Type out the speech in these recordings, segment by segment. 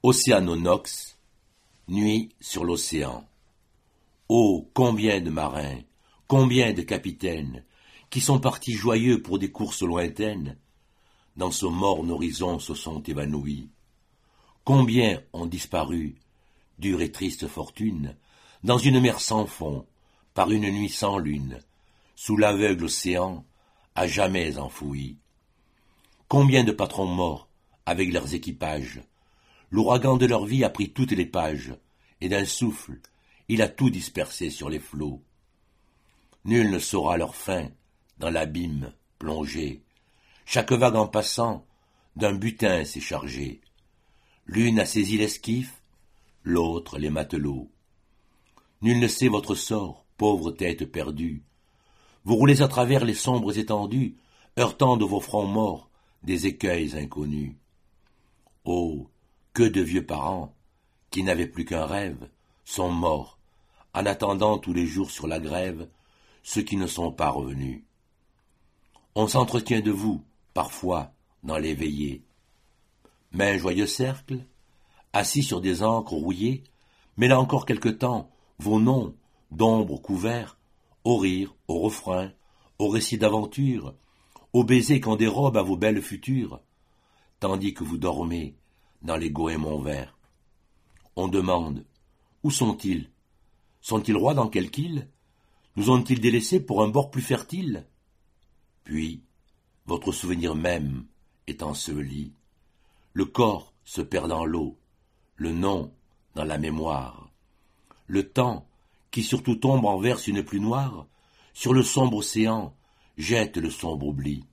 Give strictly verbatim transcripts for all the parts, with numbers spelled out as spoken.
Océanonox, nuit sur l'océan. Oh, combien de marins, combien de capitaines, qui sont partis joyeux pour des courses lointaines, dans ce morne horizon se sont évanouis. Combien ont disparu, dure et triste fortune, dans une mer sans fond, par une nuit sans lune, sous l'aveugle océan, à jamais enfoui. Combien de patrons morts, avec leurs équipages, l'ouragan de leur vie a pris toutes les pages, et d'un souffle, il a tout dispersé sur les flots. Nul ne saura leur fin, dans l'abîme plongé. Chaque vague en passant, d'un butin s'est chargée. L'une a saisi l'esquif, l'autre les matelots. Nul ne sait votre sort, pauvre tête perdue. Vous roulez à travers les sombres étendues, heurtant de vos fronts morts des écueils inconnus. Oh, que de vieux parents, qui n'avaient plus qu'un rêve, sont morts, en attendant tous les jours sur la grève ceux qui ne sont pas revenus. On s'entretient de vous, parfois, dans les veillées. Mais un joyeux cercle, assis sur des ancres rouillées, mais là encore quelque temps, vos noms, d'ombre couverts, au rire, au refrain, au récit d'aventure, aux baisers qu'on dérobe à vos belles futures, tandis que vous dormez dans les goémons verts. On demande, où sont-ils? Sont-ils rois dans quelque île? Nous ont-ils délaissés pour un bord plus fertile? Puis, votre souvenir même est enseveli, le corps se perd dans l'eau, le nom dans la mémoire. Le temps, qui sur toute ombre en verse une pluie noire, sur le sombre océan jette le sombre oubli.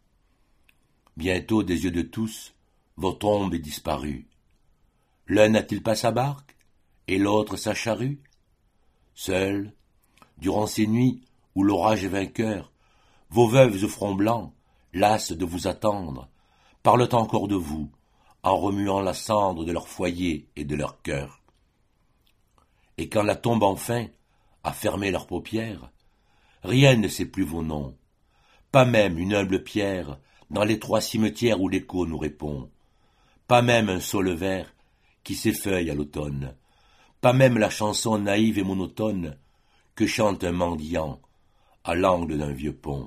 Bientôt des yeux de tous, votre ombre est disparue. L'un n'a-t-il pas sa barque, et l'autre sa charrue? Seuls, durant ces nuits où l'orage est vainqueur, vos veuves au front blanc, lasses de vous attendre, parlent encore de vous, en remuant la cendre de leur foyer et de leur cœur. Et quand la tombe enfin a fermé leurs paupières, rien ne sait plus vos noms, pas même une humble pierre dans l'étroit cimetière où l'écho nous répond, pas même un saule vert qui s'effeuille à l'automne, pas même la chanson naïve et monotone que chante un mendiant à l'angle d'un vieux pont.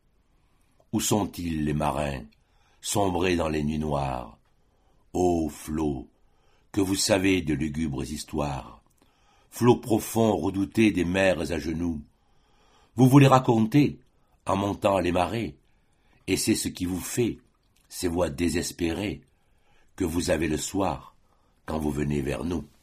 Où sont-ils les marins, sombrés dans les nuits noires? Ô flots, que vous savez de lugubres histoires, flots profonds redoutés des mers à genoux, vous vous les racontez en montant les marées, et c'est ce qui vous fait, ces voix désespérées, que vous avez le soir quand vous venez vers nous.